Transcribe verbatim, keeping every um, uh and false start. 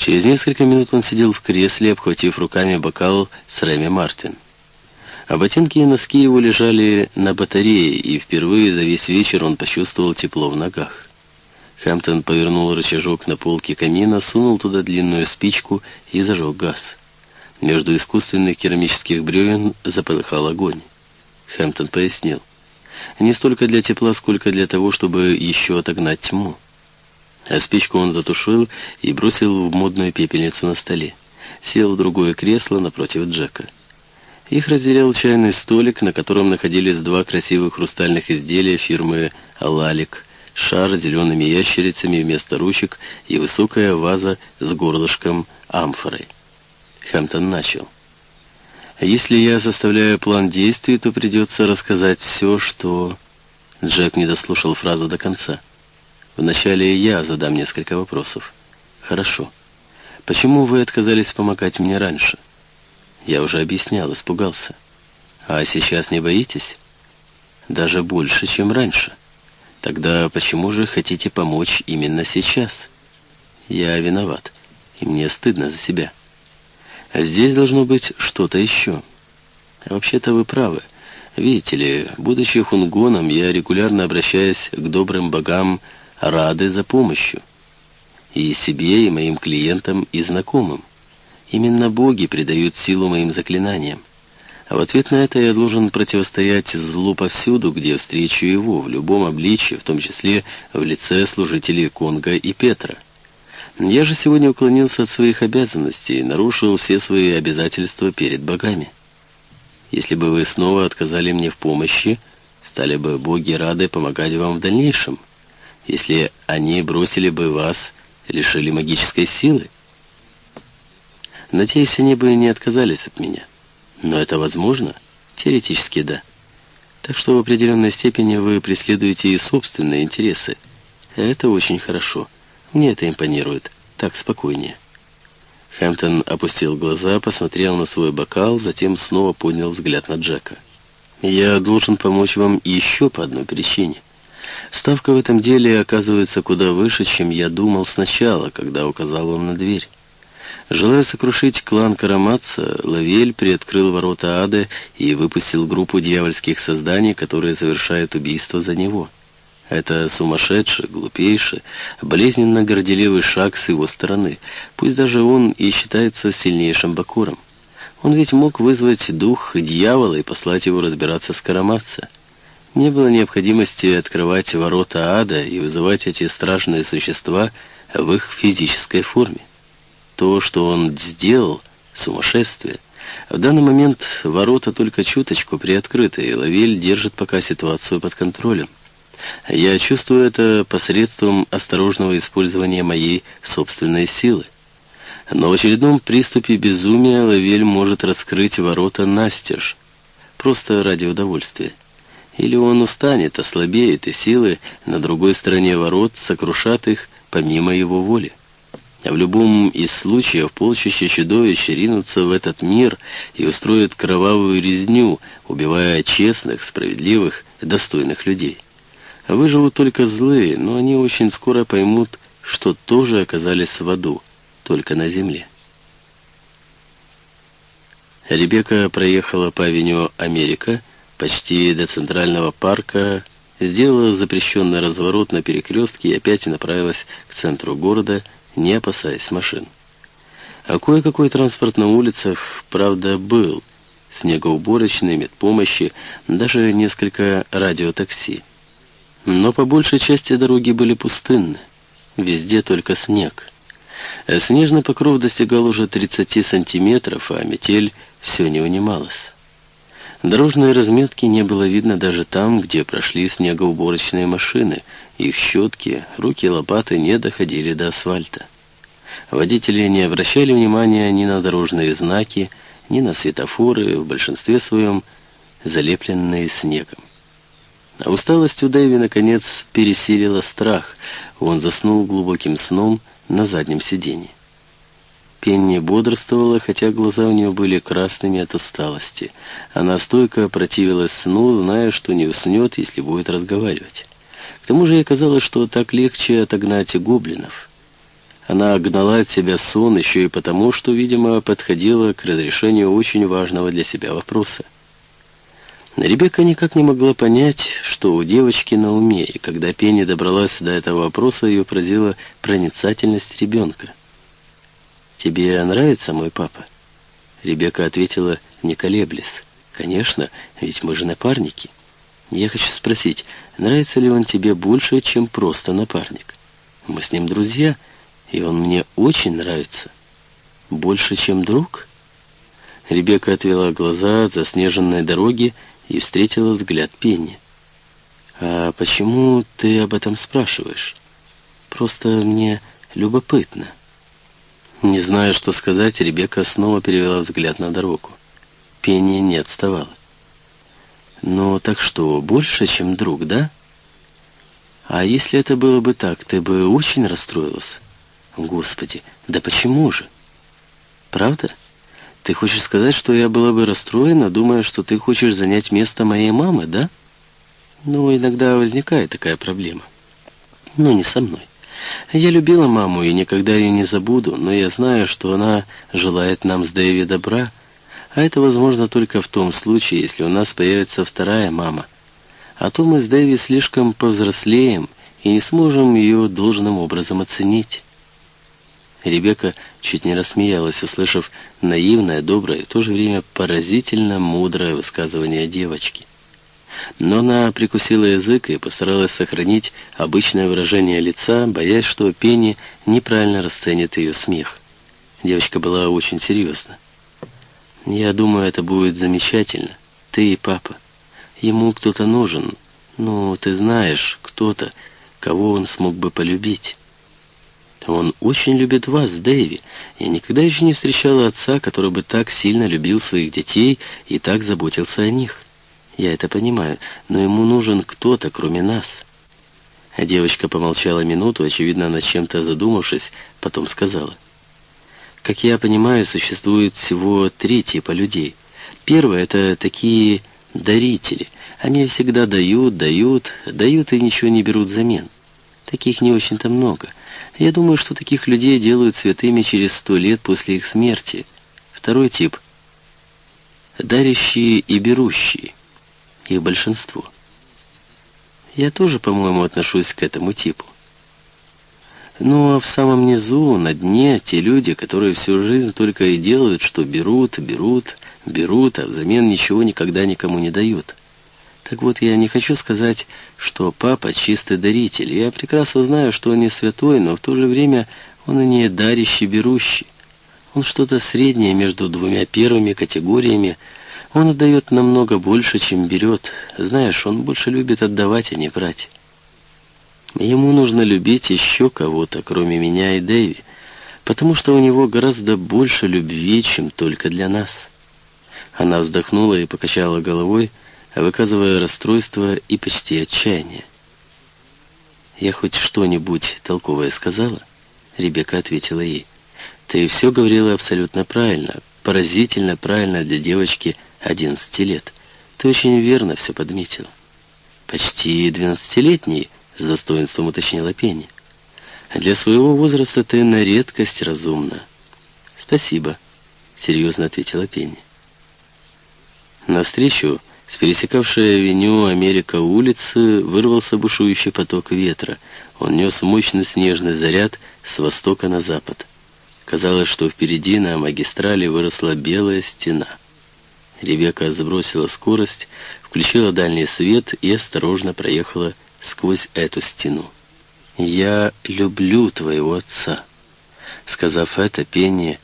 Через несколько минут он сидел в кресле, обхватив руками бокал с Реми Мартин. А ботинки и носки его лежали на батарее, и впервые за весь вечер он почувствовал тепло в ногах. Хэмптон повернул рычажок на полке камина, сунул туда длинную спичку и зажег газ. Между искусственных керамических бревен заполыхал огонь. Хэмптон пояснил: не столько для тепла, сколько для того, чтобы еще отогнать тьму. А спичку он затушил и бросил в модную пепельницу на столе. Сел в другое кресло напротив Джека. Их разделял чайный столик, на котором находились два красивых хрустальных изделия фирмы «Лалик», шар с зелеными ящерицами вместо ручек и высокая ваза с горлышком амфорой. Хэмптон начал: «Если я составляю план действий, то придется рассказать все, что...» Джек не дослушал фразу до конца. «Вначале я задам несколько вопросов». «Хорошо. Почему вы отказались помогать мне раньше?» «Я уже объяснял, испугался». «А сейчас не боитесь?» «Даже больше, чем раньше». «Тогда почему же хотите помочь именно сейчас?» «Я виноват, и мне стыдно за себя». «А здесь должно быть что-то еще». «Вообще-то вы правы. Видите ли, будучи хунгоном, я регулярно обращаюсь к добрым богам Рады за помощью. И себе, и моим клиентам, и знакомым. Именно боги придают силу моим заклинаниям. А в ответ на это я должен противостоять злу повсюду, где встречу его, в любом обличье, в том числе в лице служителей Конга и Петра. Я же сегодня уклонился от своих обязанностей и нарушил все свои обязательства перед богами. Если бы вы снова отказали мне в помощи, стали бы боги рады помогать вам в дальнейшем. Если они бросили бы вас, лишили магической силы. Надеюсь, они бы не отказались от меня. Но это возможно? Теоретически да. Так что в определенной степени вы преследуете и собственные интересы. Это очень хорошо. Мне это импонирует. Так спокойнее». Хэмптон опустил глаза, посмотрел на свой бокал, затем снова поднял взгляд на Джека. «Я должен помочь вам еще по одной причине. Ставка в этом деле оказывается куда выше, чем я думал сначала, когда указал вам на дверь. Желая сокрушить клан Караматца, Лавель приоткрыл ворота ада и выпустил группу дьявольских созданий, которые совершают убийство за него. Это сумасшедший, глупейший, болезненно горделивый шаг с его стороны, пусть даже он и считается сильнейшим Бакуром. Он ведь мог вызвать дух дьявола и послать его разбираться с Караматца. Не было необходимости открывать ворота ада и вызывать эти страшные существа в их физической форме. То, что он сделал, сумасшествие. В данный момент ворота только чуточку приоткрыты, и Лавель держит пока ситуацию под контролем. Я чувствую это посредством осторожного использования моей собственной силы. Но в очередном приступе безумия Лавель может раскрыть ворота настежь, просто ради удовольствия. Или он устанет, ослабеет, и силы на другой стороне ворот сокрушат их помимо его воли. А в любом из случаев полчища чудовищ ринутся в этот мир и устроят кровавую резню, убивая честных, справедливых, достойных людей. Выживут только злые, но они очень скоро поймут, что тоже оказались в аду, только на земле. Ребекка проехала по авеню Америка, почти до Центрального парка, сделала запрещенный разворот на перекрестке и опять направилась к центру города, не опасаясь машин. А кое-какой транспорт на улицах, правда, был. Снегоуборочные, медпомощи, даже несколько радиотакси. Но по большей части дороги были пустынны. Везде только снег. Снежный покров достигал уже тридцати сантиметров, а метель все не унималась. Дорожной разметки не было видно даже там, где прошли снегоуборочные машины. Их щетки, руки и лопаты не доходили до асфальта. Водители не обращали внимания ни на дорожные знаки, ни на светофоры, в большинстве своем залепленные снегом. А усталость у Дэви, наконец, пересилила страх. Он заснул глубоким сном на заднем сиденье. Пенни бодрствовала, хотя глаза у нее были красными от усталости. Она стойко противилась сну, зная, что не уснет, если будет разговаривать. К тому же ей казалось, что так легче отогнать гоблинов. Она гнала от себя сон еще и потому, что, видимо, подходила к разрешению очень важного для себя вопроса. Ребекка никак не могла понять, что у девочки на уме, и когда Пенни добралась до этого вопроса, ее поразила проницательность ребенка. «Тебе нравится мой папа?» Ребекка ответила, не колеблясь. «Конечно, ведь мы же напарники. Я хочу спросить, нравится ли он тебе больше, чем просто напарник? Мы с ним друзья, и он мне очень нравится. Больше, чем друг?» Ребекка отвела глаза от заснеженной дороги и встретила взгляд Пенни. «А почему ты об этом спрашиваешь? Просто мне любопытно». Не зная, что сказать, Ребекка снова перевела взгляд на дорогу. Пенни не отставала. «Ну, так что, больше, чем друг, да? А если это было бы так, ты бы очень расстроилась?» «Господи, да почему же? Правда? Ты хочешь сказать, что я была бы расстроена, думая, что ты хочешь занять место моей мамы, да?» «Ну, иногда возникает такая проблема. Но не со мной. Я любила маму и никогда ее не забуду, но я знаю, что она желает нам с Дэви добра, а это возможно только в том случае, если у нас появится вторая мама. А то мы с Дэви слишком повзрослеем и не сможем ее должным образом оценить». Ребекка чуть не рассмеялась, услышав наивное, доброе и в то же время поразительно мудрое высказывание девочки. Но она прикусила язык и постаралась сохранить обычное выражение лица, боясь, что Пенни неправильно расценит ее смех. Девочка была очень серьезна. «Я думаю, это будет замечательно. Ты и папа. Ему кто-то нужен. Ну, ты знаешь, кто-то, кого он смог бы полюбить. Он очень любит вас, Дэви. Я никогда еще не встречала отца, который бы так сильно любил своих детей и так заботился о них. Я это понимаю, но ему нужен кто-то, кроме нас». А девочка помолчала минуту, очевидно, над чем-то задумавшись, потом сказала: «Как я понимаю, существует всего три типа людей. Первое — это такие дарители. Они всегда дают, дают, дают и ничего не берут взамен. Таких не очень-то много. Я думаю, что таких людей делают святыми через сто лет после их смерти. Второй тип — дарящие и берущие. Их большинство. Я тоже, по-моему, отношусь к этому типу. Ну, а в самом низу, на дне, те люди, которые всю жизнь только и делают, что берут, берут, берут, а взамен ничего никогда никому не дают. Так вот, я не хочу сказать, что папа чистый даритель. Я прекрасно знаю, что он не святой, но в то же время он и не дарящий, берущий. Он что-то среднее между двумя первыми категориями. Он отдает намного больше, чем берет. Знаешь, он больше любит отдавать, а не брать. Ему нужно любить еще кого-то, кроме меня и Дэви, потому что у него гораздо больше любви, чем только для нас». Она вздохнула и покачала головой, выказывая расстройство и почти отчаяние. «Я хоть что-нибудь толковое сказала?» Ребекка ответила ей: «Ты все говорила абсолютно правильно, поразительно правильно для девочки одиннадцати лет. Ты очень верно все подметила». «Почти двенадцатилетний», — с достоинством уточнила Пенни. «Для своего возраста ты на редкость разумна». «Спасибо», — серьезно ответила Пенни. Навстречу с пересекавшей авеню Америка улицы вырвался бушующий поток ветра. Он нес мощный снежный заряд с востока на запад. Казалось, что впереди на магистрали выросла белая стена. Ребекка сбросила скорость, включила дальний свет и осторожно проехала сквозь эту стену. «Я люблю твоего отца». Сказав это, Пенни